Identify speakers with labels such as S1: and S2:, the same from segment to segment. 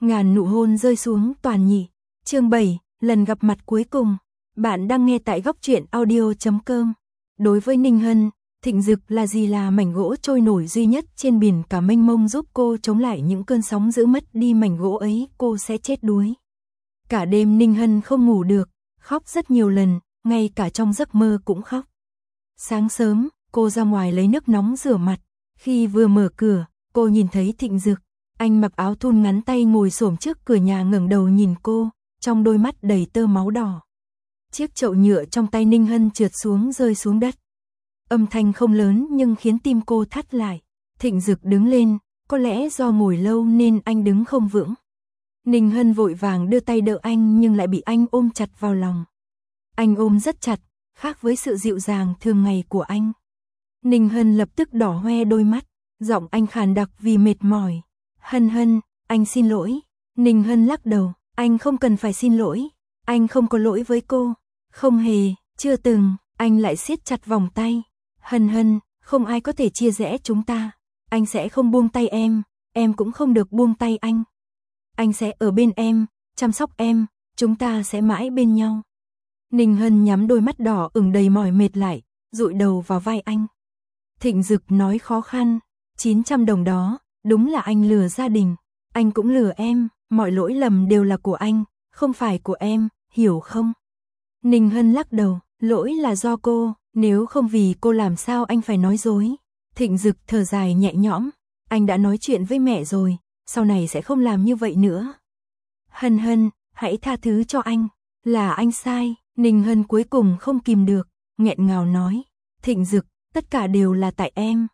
S1: Ngàn nụ hôn rơi xuống toàn nhị. Chương 7, lần gặp mặt cuối cùng. Bạn đang nghe tại góc truyện audio.com. Đối với Ninh Hân, Thịnh Dực là gì là mảnh gỗ trôi nổi duy nhất trên biển cả mênh mông giúp cô chống lại những cơn sóng giữ mất đi mảnh gỗ ấy cô sẽ chết đuối. Cả đêm Ninh Hân không ngủ được, khóc rất nhiều lần, ngay cả trong giấc mơ cũng khóc. Sáng sớm, cô ra ngoài lấy nước nóng rửa mặt. Khi vừa mở cửa, cô nhìn thấy Thịnh Dực. Anh mặc áo thun ngắn tay ngồi xổm trước cửa nhà ngẩng đầu nhìn cô, trong đôi mắt đầy tơ máu đỏ. Chiếc chậu nhựa trong tay Ninh Hân trượt xuống rơi xuống đất. Âm thanh không lớn nhưng khiến tim cô thắt lại. Thịnh Dực đứng lên, có lẽ do ngồi lâu nên anh đứng không vững. Ninh Hân vội vàng đưa tay đỡ anh nhưng lại bị anh ôm chặt vào lòng. Anh ôm rất chặt, khác với sự dịu dàng thường ngày của anh. Ninh Hân lập tức đỏ hoe đôi mắt, giọng anh khàn đặc vì mệt mỏi. Hân Hân, anh xin lỗi. Ninh Hân lắc đầu, anh không cần phải xin lỗi. Anh không có lỗi với cô. Không hề, chưa từng. Anh lại siết chặt vòng tay. Hân Hân, không ai có thể chia rẽ chúng ta. Anh sẽ không buông tay em cũng không được buông tay anh. Anh sẽ ở bên em, chăm sóc em, chúng ta sẽ mãi bên nhau. Ninh Hân nhắm đôi mắt đỏ ửng đầy mỏi mệt lại, dụi đầu vào vai anh. Thịnh Dực nói khó khăn, 900 đồng đó, đúng là anh lừa gia đình. Anh cũng lừa em, mọi lỗi lầm đều là của anh, không phải của em, hiểu không? Ninh Hân lắc đầu, lỗi là do cô, nếu không vì cô làm sao anh phải nói dối. Thịnh Dực thở dài nhẹ nhõm, anh đã nói chuyện với mẹ rồi, sau này sẽ không làm như vậy nữa. Hân Hân, hãy tha thứ cho anh, là anh sai. Ninh Hân cuối cùng không kìm được, nghẹn ngào nói. Thịnh Dực, tất cả đều là tại em.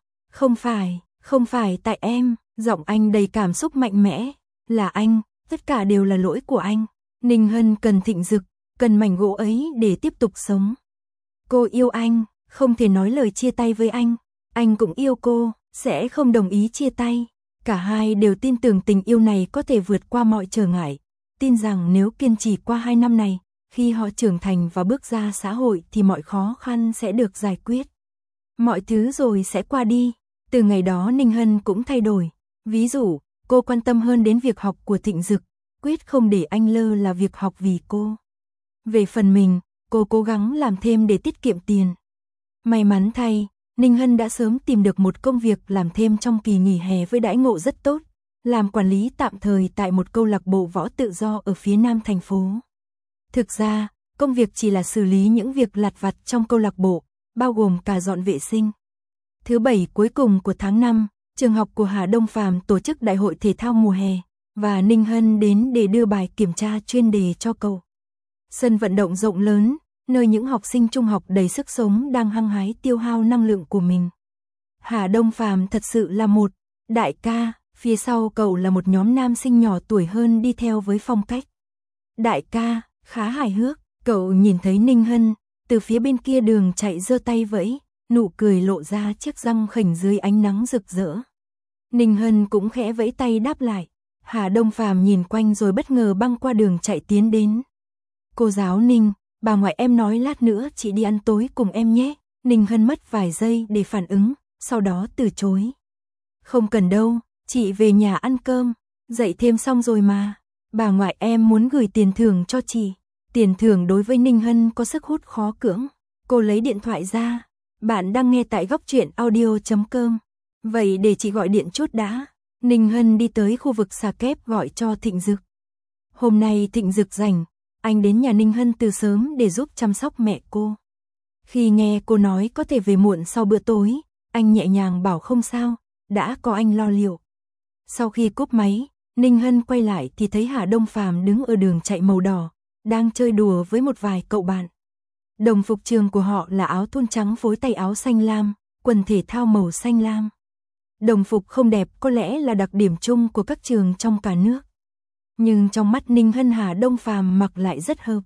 S1: Không phải tại em, giọng anh đầy cảm xúc mạnh mẽ. Là anh, tất cả đều là lỗi của anh. Ninh Hân cần Thịnh Dực, cần mảnh gỗ ấy để tiếp tục sống. Cô yêu anh, không thể nói lời chia tay với anh cũng yêu cô, sẽ không đồng ý chia tay. Cả hai đều tin tưởng tình yêu này có thể vượt qua mọi trở ngại, tin rằng nếu kiên trì qua 2 năm này, khi họ trưởng thành và bước ra xã hội thì mọi khó khăn sẽ được giải quyết. Mọi thứ rồi sẽ qua đi. Từ ngày đó Ninh Hân cũng thay đổi. Ví dụ, cô quan tâm hơn đến việc học của Thịnh Dực, quyết không để anh lơ là việc học vì cô. Về phần mình, cô cố gắng làm thêm để tiết kiệm tiền. May mắn thay, Ninh Hân đã sớm tìm được một công việc làm thêm trong kỳ nghỉ hè với đãi ngộ rất tốt, làm quản lý tạm thời tại một câu lạc bộ võ tự do ở phía nam thành phố. Thực ra, công việc chỉ là xử lý những việc lặt vặt trong câu lạc bộ, bao gồm cả dọn vệ sinh. Thứ Bảy cuối cùng của tháng 5, trường học của Hà Đông Phàm tổ chức đại hội thể thao mùa hè, và Ninh Hân đến để đưa bài kiểm tra chuyên đề cho cậu. Sân vận động rộng lớn, nơi những học sinh trung học đầy sức sống đang hăng hái tiêu hao năng lượng của mình. Hà Đông Phàm thật sự là một đại ca, phía sau cậu là một nhóm nam sinh nhỏ tuổi hơn đi theo với phong cách đại ca, khá hài hước. Cậu nhìn thấy Ninh Hân, từ phía bên kia đường chạy giơ tay vẫy, nụ cười lộ ra chiếc răng khểnh dưới ánh nắng rực rỡ. Ninh Hân cũng khẽ vẫy tay đáp lại. Hà Đông Phàm nhìn quanh rồi bất ngờ băng qua đường chạy tiến đến. Cô giáo Ninh, bà ngoại em nói lát nữa chị đi ăn tối cùng em nhé. Ninh Hân mất vài giây để phản ứng, sau đó từ chối. Không cần đâu, chị về nhà ăn cơm, dạy thêm xong rồi mà. Bà ngoại em muốn gửi tiền thưởng cho chị. Tiền thưởng đối với Ninh Hân có sức hút khó cưỡng. Cô lấy điện thoại ra. Bạn đang nghe tại góc truyện audio.com. Vậy để chị gọi điện chút đã. Ninh Hân đi tới khu vực xà kép gọi cho Thịnh Dực. Hôm nay Thịnh Dực rảnh, anh đến nhà Ninh Hân từ sớm để giúp chăm sóc mẹ cô. Khi nghe cô nói có thể về muộn sau bữa tối, anh nhẹ nhàng bảo không sao, đã có anh lo liệu. Sau khi cúp máy, Ninh Hân quay lại thì thấy Hà Đông Phàm đứng ở đường chạy màu đỏ, đang chơi đùa với một vài cậu bạn. Đồng phục trường của họ là áo thun trắng phối tay áo xanh lam, quần thể thao màu xanh lam. Đồng phục không đẹp có lẽ là đặc điểm chung của các trường trong cả nước. Nhưng trong mắt Ninh Hân Hà Đông Phàm mặc lại rất hợp.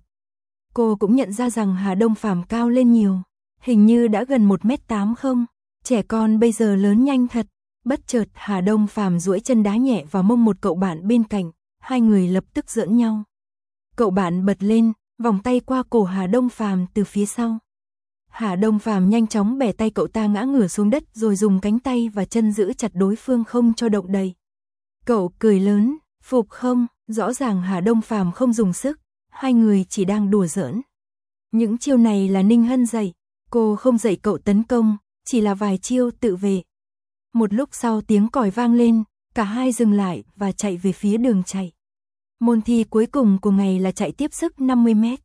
S1: Cô cũng nhận ra rằng Hà Đông Phàm cao lên nhiều, hình như đã gần 1m8 không, trẻ con bây giờ lớn nhanh thật. Bất chợt Hà Đông Phàm duỗi chân đá nhẹ vào mông một cậu bạn bên cạnh, hai người lập tức giỡn nhau. Cậu bạn bật lên, vòng tay qua cổ Hà Đông Phàm từ phía sau. Hà Đông Phàm nhanh chóng bẻ tay cậu ta ngã ngửa xuống đất rồi dùng cánh tay và chân giữ chặt đối phương không cho động đậy. Cậu cười lớn, phục không? Rõ ràng Hà Đông Phàm không dùng sức, hai người chỉ đang đùa giỡn. Những chiêu này là Ninh Hân dạy, cô không dạy cậu tấn công, chỉ là vài chiêu tự vệ. Một lúc sau tiếng còi vang lên, cả hai dừng lại và chạy về phía đường chạy. Môn thi cuối cùng của ngày là chạy tiếp sức 50 mét.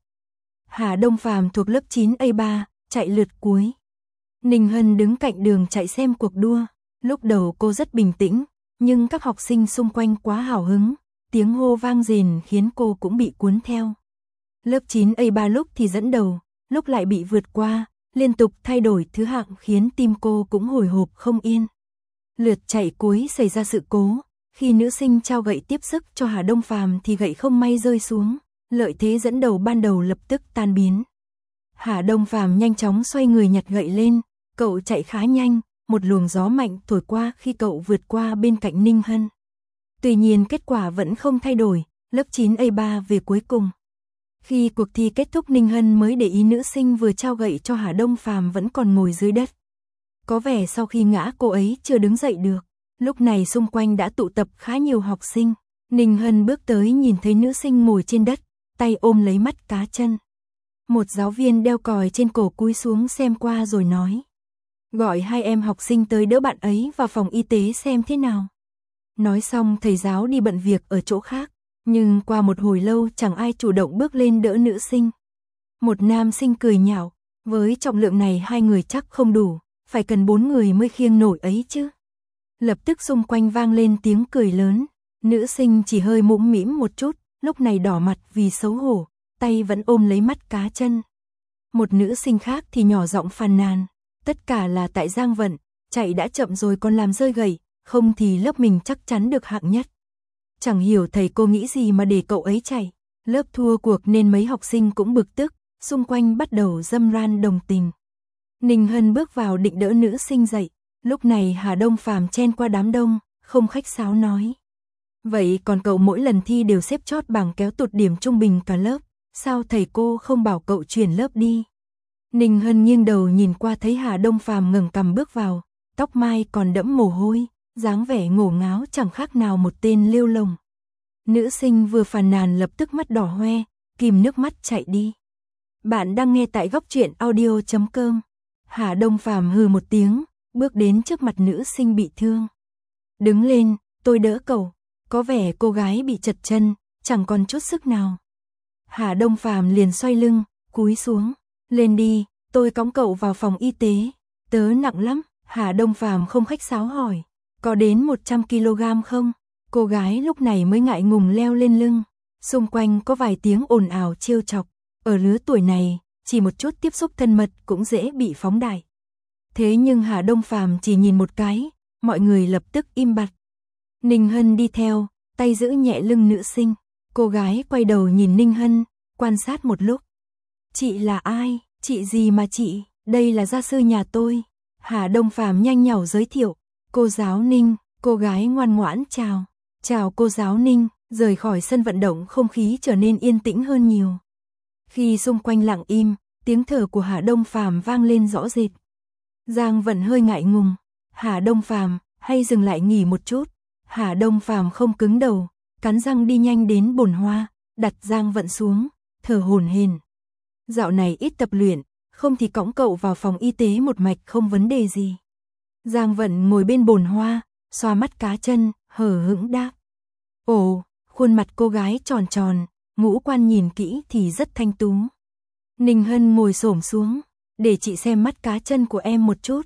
S1: Hà Đông Phàm thuộc lớp 9A3, chạy lượt cuối. Ninh Hân đứng cạnh đường chạy xem cuộc đua. Lúc đầu cô rất bình tĩnh, nhưng các học sinh xung quanh quá hào hứng, tiếng hô vang rền khiến cô cũng bị cuốn theo. Lớp 9A3 lúc thì dẫn đầu, lúc lại bị vượt qua, liên tục thay đổi thứ hạng khiến tim cô cũng hồi hộp không yên. Lượt chạy cuối xảy ra sự cố, khi nữ sinh trao gậy tiếp sức cho Hà Đông Phàm thì gậy không may rơi xuống, lợi thế dẫn đầu ban đầu lập tức tan biến. Hà Đông Phàm nhanh chóng xoay người nhặt gậy lên, cậu chạy khá nhanh, một luồng gió mạnh thổi qua khi cậu vượt qua bên cạnh Ninh Hân. Tuy nhiên kết quả vẫn không thay đổi, lớp 9A3 về cuối cùng. Khi cuộc thi kết thúc Ninh Hân mới để ý nữ sinh vừa trao gậy cho Hà Đông Phàm vẫn còn ngồi dưới đất. Có vẻ sau khi ngã cô ấy chưa đứng dậy được. Lúc này xung quanh đã tụ tập khá nhiều học sinh. Ninh Hân bước tới nhìn thấy nữ sinh ngồi trên đất, tay ôm lấy mắt cá chân. Một giáo viên đeo còi trên cổ cúi xuống xem qua rồi nói: gọi hai em học sinh tới đỡ bạn ấy vào phòng y tế xem thế nào. Nói xong thầy giáo đi bận việc ở chỗ khác, nhưng qua một hồi lâu chẳng ai chủ động bước lên đỡ nữ sinh. Một nam sinh cười nhạo: với trọng lượng này hai người chắc không đủ, phải cần 4 người mới khiêng nổi ấy chứ. Lập tức xung quanh vang lên tiếng cười lớn, nữ sinh chỉ hơi mũm mĩm một chút, lúc này đỏ mặt vì xấu hổ, tay vẫn ôm lấy mắt cá chân. Một nữ sinh khác thì nhỏ giọng phàn nàn, tất cả là tại Giang Vận, chạy đã chậm rồi còn làm rơi gậy, không thì lớp mình chắc chắn được hạng nhất. Chẳng hiểu thầy cô nghĩ gì mà để cậu ấy chạy, lớp thua cuộc nên mấy học sinh cũng bực tức, xung quanh bắt đầu râm ran đồng tình. Ninh Hân bước vào định đỡ nữ sinh dậy, lúc này Hà Đông Phàm chen qua đám đông, không khách sáo nói: vậy còn cậu mỗi lần thi đều xếp chót bảng kéo tụt điểm trung bình cả lớp, sao thầy cô không bảo cậu chuyển lớp đi? Ninh Hân nghiêng đầu nhìn qua thấy Hà Đông Phàm ngẩng cằm bước vào, tóc mai còn đẫm mồ hôi, dáng vẻ ngổ ngáo chẳng khác nào một tên lêu lồng. Nữ sinh vừa phàn nàn lập tức mắt đỏ hoe, kìm nước mắt chạy đi. Bạn đang nghe tại góc truyện audio.com. Hà Đông Phàm hừ một tiếng, bước đến trước mặt nữ sinh bị thương. Đứng lên, tôi đỡ cậu. Có vẻ cô gái bị chật chân, chẳng còn chút sức nào. Hà Đông Phàm liền xoay lưng, cúi xuống. Lên đi, tôi cõng cậu vào phòng y tế. Tớ nặng lắm. Hà Đông Phàm không khách sáo hỏi: có đến 100 kg không? Cô gái lúc này mới ngại ngùng leo lên lưng. Xung quanh có vài tiếng ồn ào trêu chọc. Ở lứa tuổi này, chỉ một chút tiếp xúc thân mật cũng dễ bị phóng đại. Thế nhưng Hà Đông Phàm chỉ nhìn một cái, mọi người lập tức im bặt. Ninh Hân đi theo, tay giữ nhẹ lưng nữ sinh. Cô gái quay đầu nhìn Ninh Hân, quan sát một lúc. Chị là ai? Chị gì mà chị? Đây là gia sư nhà tôi. Hà Đông Phàm nhanh nhảu giới thiệu. Cô giáo Ninh. Cô gái ngoan ngoãn chào. Chào cô giáo Ninh. Rời khỏi sân vận động không khí trở nên yên tĩnh hơn nhiều. Khi xung quanh lặng im, tiếng thở của Hà Đông Phàm vang lên rõ rệt. Giang Vận hơi ngại ngùng. Hà Đông Phàm, hay dừng lại nghỉ một chút. Hà Đông Phàm không cứng đầu, cắn răng đi nhanh đến bồn hoa, đặt Giang Vận xuống, thở hổn hển. Dạo này ít tập luyện, không thì cõng cậu vào phòng y tế một mạch không vấn đề gì. Giang Vận ngồi bên bồn hoa, xoa mắt cá chân, hờ hững đáp. Ồ, khuôn mặt cô gái tròn tròn, ngũ quan nhìn kỹ thì rất thanh tú. Ninh Hân ngồi xổm xuống, để chị xem mắt cá chân của em một chút.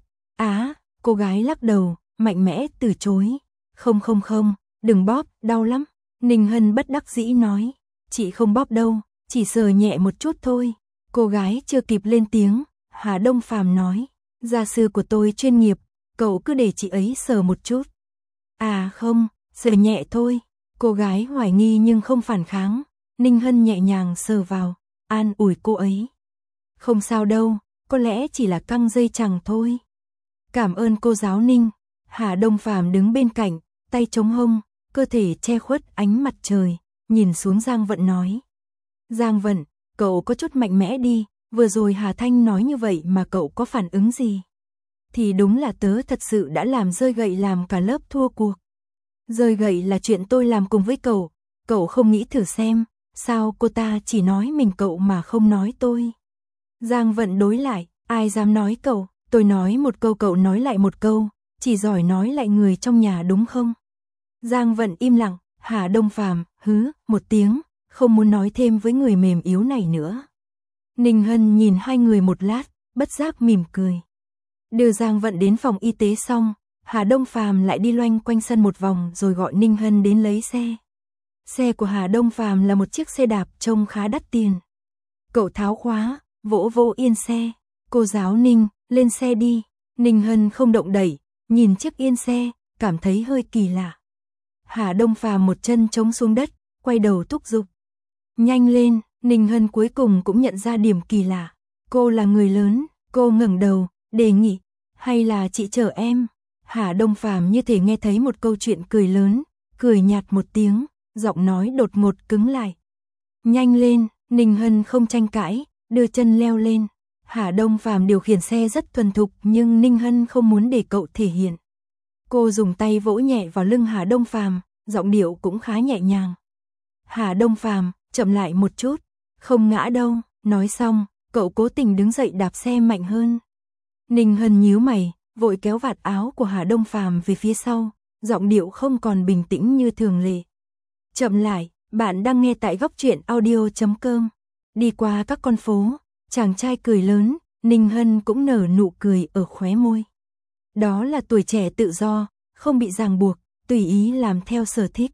S1: Cô gái lắc đầu, mạnh mẽ từ chối. Không, đừng bóp, đau lắm. Ninh Hân bất đắc dĩ nói, chị không bóp đâu, chỉ sờ nhẹ một chút thôi. Cô gái chưa kịp lên tiếng, Hà Đông Phàm nói, gia sư của tôi chuyên nghiệp, cậu cứ để chị ấy sờ một chút. Không, sờ nhẹ thôi. Cô gái hoài nghi nhưng không phản kháng. Ninh Hân nhẹ nhàng sờ vào, an ủi cô ấy. Không sao đâu, có lẽ chỉ là căng dây chằng thôi. Cảm ơn cô giáo Ninh. Hà Đông Phàm đứng bên cạnh, tay chống hông, cơ thể che khuất ánh mặt trời, nhìn xuống Giang Vận nói. Giang Vận, cậu có chút mạnh mẽ đi, vừa rồi Hà Thanh nói như vậy mà cậu có phản ứng gì? Thì đúng là tớ thật sự đã làm rơi gậy làm cả lớp thua cuộc. Rơi gậy là chuyện tôi làm cùng với cậu, cậu không nghĩ thử xem, sao cô ta chỉ nói mình cậu mà không nói tôi. Giang Vận đối lại, ai dám nói cậu, tôi nói một câu cậu nói lại một câu, chỉ giỏi nói lại người trong nhà đúng không? Giang Vận im lặng, Hà Đông Phàm hứ một tiếng, không muốn nói thêm với người mềm yếu này nữa. Ninh Hân nhìn hai người một lát, bất giác mỉm cười. Đưa Giang Vận đến phòng y tế xong, Hà Đông Phàm lại đi loanh quanh sân một vòng rồi gọi Ninh Hân đến lấy xe. Xe của Hà Đông Phàm là một chiếc xe đạp trông khá đắt tiền. Cậu tháo khóa, vỗ vỗ yên xe, cô giáo Ninh, lên xe đi. Ninh Hân không động đẩy, nhìn chiếc yên xe, cảm thấy hơi kỳ lạ. Hà Đông Phàm một chân chống xuống đất, quay đầu thúc giục. Nhanh lên, Ninh Hân cuối cùng cũng nhận ra điểm kỳ lạ. Cô là người lớn, cô ngẩng đầu, đề nghị, hay là chị chở em? Hà Đông Phàm như thể nghe thấy một câu chuyện cười lớn, cười nhạt một tiếng, giọng nói đột ngột cứng lại. Nhanh lên, Ninh Hân không tranh cãi, đưa chân leo lên. Hà Đông Phàm điều khiển xe rất thuần thục nhưng Ninh Hân không muốn để cậu thể hiện. Cô dùng tay vỗ nhẹ vào lưng Hà Đông Phàm, giọng điệu cũng khá nhẹ nhàng. Hà Đông Phàm, chậm lại một chút, không ngã đâu. Nói xong, cậu cố tình đứng dậy đạp xe mạnh hơn. Ninh Hân nhíu mày, vội kéo vạt áo của Hà Đông Phàm về phía sau, giọng điệu không còn bình tĩnh như thường lệ. Chậm lại, bạn đang nghe tại Góc Truyện Audio.com. Đi qua các con phố, chàng trai cười lớn, Ninh Hân cũng nở nụ cười ở khóe môi. Đó là tuổi trẻ tự do, không bị ràng buộc, tùy ý làm theo sở thích.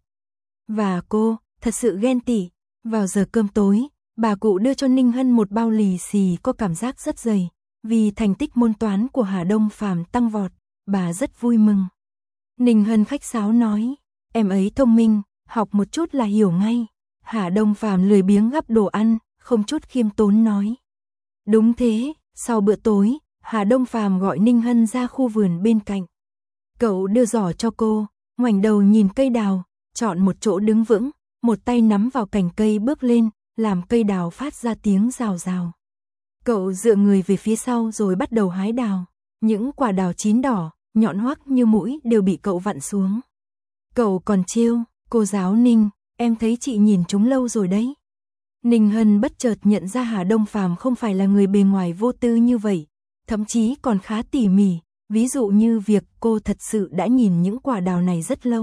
S1: Và cô, thật sự ghen tị. Vào giờ cơm tối, bà cụ đưa cho Ninh Hân một bao lì xì có cảm giác rất dày. Vì thành tích môn toán của Hà Đông Phàm tăng vọt, bà rất vui mừng. Ninh Hân khách sáo nói, em ấy thông minh, học một chút là hiểu ngay. Hà Đông Phàm lười biếng gắp đồ ăn, không chút khiêm tốn nói. Đúng thế, sau bữa tối, Hà Đông Phàm gọi Ninh Hân ra khu vườn bên cạnh. Cậu đưa giỏ cho cô, ngoảnh đầu nhìn cây đào, chọn một chỗ đứng vững, một tay nắm vào cành cây bước lên, làm cây đào phát ra tiếng rào rào. Cậu dựa người về phía sau rồi bắt đầu hái đào. Những quả đào chín đỏ, nhọn hoắt như mũi đều bị cậu vặn xuống. Cậu còn trêu, cô giáo Ninh, em thấy chị nhìn chúng lâu rồi đấy. Ninh Hân bất chợt nhận ra Hà Đông Phàm không phải là người bề ngoài vô tư như vậy, thậm chí còn khá tỉ mỉ, ví dụ như việc cô thật sự đã nhìn những quả đào này rất lâu.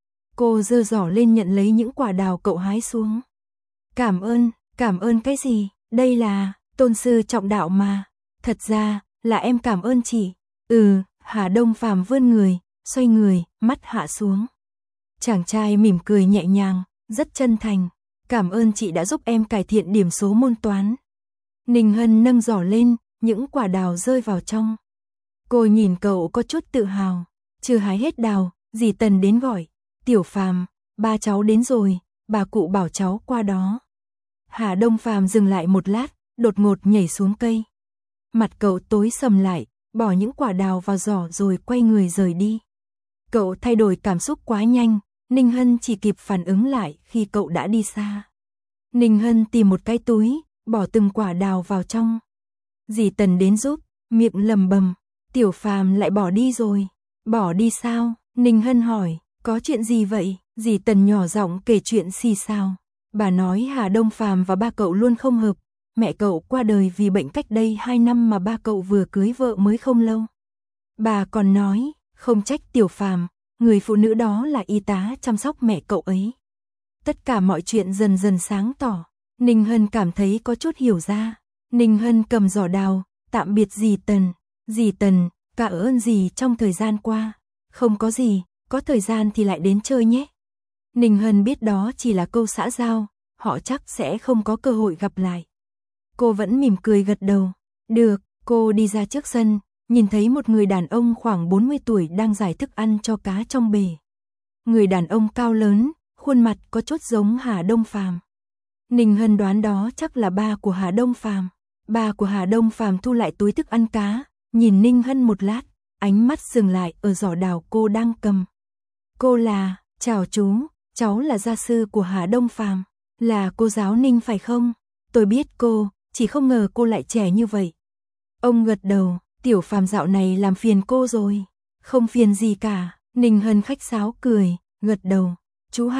S1: Cô giơ giỏ lên nhận lấy những quả đào cậu hái xuống. Cảm ơn cái gì, đây là tôn sư trọng đạo mà. Thật ra, là em cảm ơn chị. Hà Đông Phàm vươn người, xoay người, mắt hạ xuống. Chàng trai mỉm cười nhẹ nhàng, rất chân thành. Cảm ơn chị đã giúp em cải thiện điểm số môn toán. Ninh Hân nâng giỏ lên, những quả đào rơi vào trong. Cô nhìn cậu có chút tự hào. Chưa hái hết đào, dì Tần đến gọi. Tiểu Phàm, ba cháu đến rồi, bà cụ bảo cháu qua đó. Hà Đông Phàm dừng lại một lát, đột ngột nhảy xuống cây. Mặt cậu tối sầm lại, bỏ những quả đào vào giỏ rồi quay người rời đi. Cậu thay đổi cảm xúc quá nhanh, Ninh Hân chỉ kịp phản ứng lại khi cậu đã đi xa. Ninh Hân tìm một cái túi, bỏ từng quả đào vào trong. Dì Tần đến giúp, miệng lầm bầm, Tiểu Phàm lại bỏ đi rồi. Bỏ đi sao? Ninh Hân hỏi, có chuyện gì vậy? Dì Tần nhỏ giọng kể chuyện xì xào. Bà nói Hà Đông Phàm và ba cậu luôn không hợp. Mẹ cậu qua đời vì bệnh cách đây 2 năm mà ba cậu vừa cưới vợ mới không lâu. Bà còn nói, không trách Tiểu Phàm, người phụ nữ đó là y tá chăm sóc mẹ cậu ấy. Tất cả mọi chuyện dần dần sáng tỏ. Ninh Hân cảm thấy có chút hiểu ra. Ninh Hân cầm giỏ đào, tạm biệt dì Tần. Dì Tần, cảm ơn dì trong thời gian qua. Không có gì, có thời gian thì lại đến chơi nhé. Ninh Hân biết đó chỉ là câu xã giao, họ chắc sẽ không có cơ hội gặp lại. Cô vẫn mỉm cười gật đầu. Được, cô đi ra trước sân, nhìn thấy một người đàn ông khoảng 40 tuổi đang giải thức ăn cho cá trong bể. Người đàn ông cao lớn, khuôn mặt có chút giống Hà Đông Phàm. Ninh Hân đoán đó chắc là ba của Hà Đông Phàm. Ba của Hà Đông Phàm thu lại túi thức ăn cá, nhìn Ninh Hân một lát, ánh mắt dừng lại ở giỏ đào cô đang cầm. Cô là, chào chú, cháu là gia sư của Hà Đông Phàm, là cô giáo Ninh phải không? Tôi biết cô, chỉ không ngờ cô lại trẻ như vậy. Ông gật đầu, Tiểu Phàm dạo này làm phiền cô rồi. Không phiền gì cả, Ninh Hân khách sáo cười, gật đầu. Chú Hà,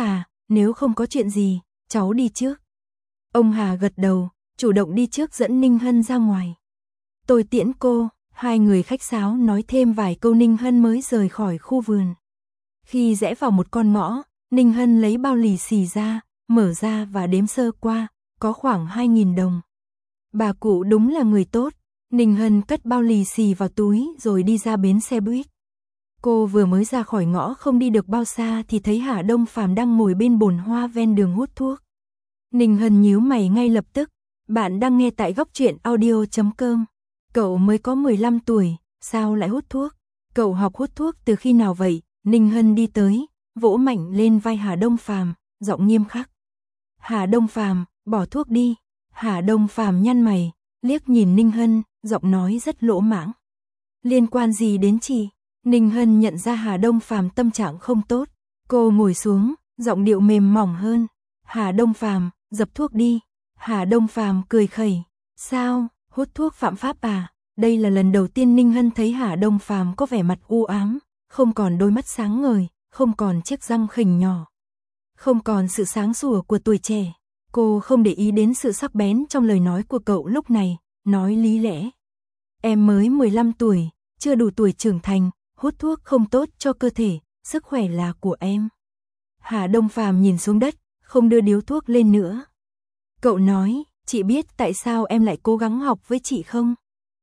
S1: nếu không có chuyện gì, cháu đi trước. Ông Hà gật đầu, chủ động đi trước dẫn Ninh Hân ra ngoài. Tôi tiễn cô, hai người khách sáo nói thêm vài câu Ninh Hân mới rời khỏi khu vườn. Khi rẽ vào một con ngõ, Ninh Hân lấy bao lì xì ra, mở ra và đếm sơ qua, có khoảng 2.000 đồng. Bà cụ đúng là người tốt. Ninh Hân cất bao lì xì vào túi rồi đi ra bến xe buýt. Cô vừa mới ra khỏi ngõ không đi được bao xa thì thấy Hà Đông Phàm đang ngồi bên bồn hoa ven đường hút thuốc. Ninh Hân nhíu mày ngay lập tức. Bạn đang nghe tại goctruyện.audio.com. Cậu mới có 15 tuổi, sao lại hút thuốc? Cậu học hút thuốc từ khi nào vậy? Ninh Hân đi tới, vỗ mạnh lên vai Hà Đông Phàm, giọng nghiêm khắc. Hà Đông Phàm, bỏ thuốc đi. Hà Đông Phàm nhăn mày, liếc nhìn Ninh Hân, giọng nói rất lỗ mãng. Liên quan gì đến chị? Ninh Hân nhận ra Hà Đông Phàm tâm trạng không tốt. Cô ngồi xuống, giọng điệu mềm mỏng hơn. Hà Đông Phàm, dập thuốc đi. Hà Đông Phàm cười khẩy. Sao, hút thuốc phạm pháp à? Đây là lần đầu tiên Ninh Hân thấy Hà Đông Phàm có vẻ mặt u ám, không còn đôi mắt sáng ngời, không còn chiếc răng khỉnh nhỏ, không còn sự sáng sủa của tuổi trẻ. Cô không để ý đến sự sắc bén trong lời nói của cậu lúc này, nói lý lẽ. Em mới 15 tuổi, chưa đủ tuổi trưởng thành, hút thuốc không tốt cho cơ thể, sức khỏe là của em. Hà Đông Phàm nhìn xuống đất, không đưa điếu thuốc lên nữa. Cậu nói, chị biết tại sao em lại cố gắng học với chị không?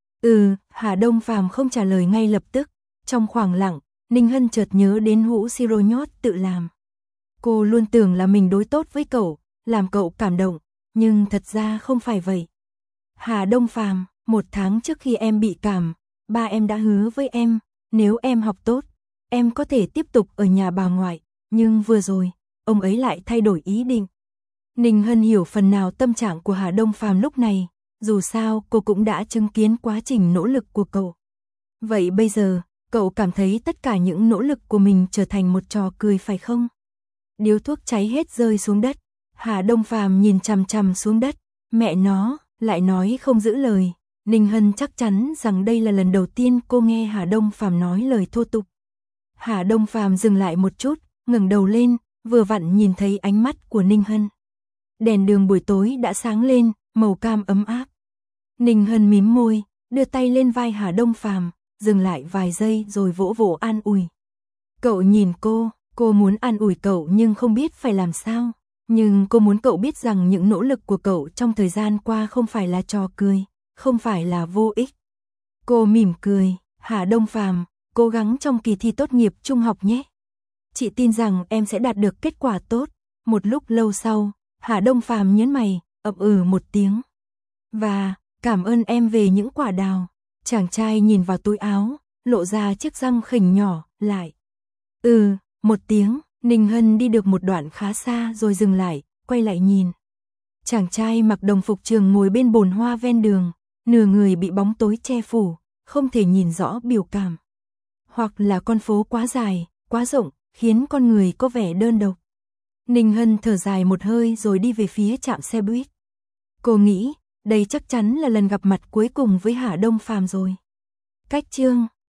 S1: Hà Đông Phàm không trả lời ngay lập tức. Trong khoảng lặng, Ninh Hân chợt nhớ đến hũ siro nhót tự làm. Cô luôn tưởng là mình đối tốt với cậu, làm cậu cảm động, nhưng thật ra không phải vậy. Hà Đông Phàm, 1 tháng trước khi em bị cảm, ba em đã hứa với em, nếu em học tốt, em có thể tiếp tục ở nhà bà ngoại, nhưng vừa rồi, ông ấy lại thay đổi ý định. Ninh Hân hiểu phần nào tâm trạng của Hà Đông Phàm lúc này, dù sao cô cũng đã chứng kiến quá trình nỗ lực của cậu. Vậy bây giờ, cậu cảm thấy tất cả những nỗ lực của mình trở thành một trò cười phải không? Điếu thuốc cháy hết rơi xuống đất. Hà Đông Phàm nhìn chằm chằm xuống đất, mẹ nó, lại nói không giữ lời. Ninh Hân chắc chắn rằng đây là lần đầu tiên cô nghe Hà Đông Phàm nói lời thô tục. Hà Đông Phàm dừng lại một chút, ngẩng đầu lên, vừa vặn nhìn thấy ánh mắt của Ninh Hân. Đèn đường buổi tối đã sáng lên, màu cam ấm áp. Ninh Hân mím môi, đưa tay lên vai Hà Đông Phàm, dừng lại vài giây rồi vỗ vỗ an ủi. Cậu nhìn cô muốn an ủi cậu nhưng không biết phải làm sao. Nhưng cô muốn cậu biết rằng những nỗ lực của cậu trong thời gian qua không phải là trò cười, không phải là vô ích. Cô mỉm cười, Hà Đông Phàm, cố gắng trong kỳ thi tốt nghiệp trung học nhé. Chị tin rằng em sẽ đạt được kết quả tốt. Một lúc lâu sau, Hà Đông Phàm nhớn mày, một tiếng. Và, cảm ơn em về những quả đào. Chàng trai nhìn vào túi áo, lộ ra chiếc răng khỉnh nhỏ, lại. Một tiếng, Ninh Hân đi được một đoạn khá xa rồi dừng lại, quay lại nhìn. Chàng trai mặc đồng phục trường ngồi bên bồn hoa ven đường, nửa người bị bóng tối che phủ, không thể nhìn rõ biểu cảm. Hoặc là con phố quá dài, quá rộng, khiến con người có vẻ đơn độc. Ninh Hân thở dài một hơi rồi đi về phía trạm xe buýt. Cô nghĩ, đây chắc chắn là lần gặp mặt cuối cùng với Hà Đông Phàm rồi. Cách chương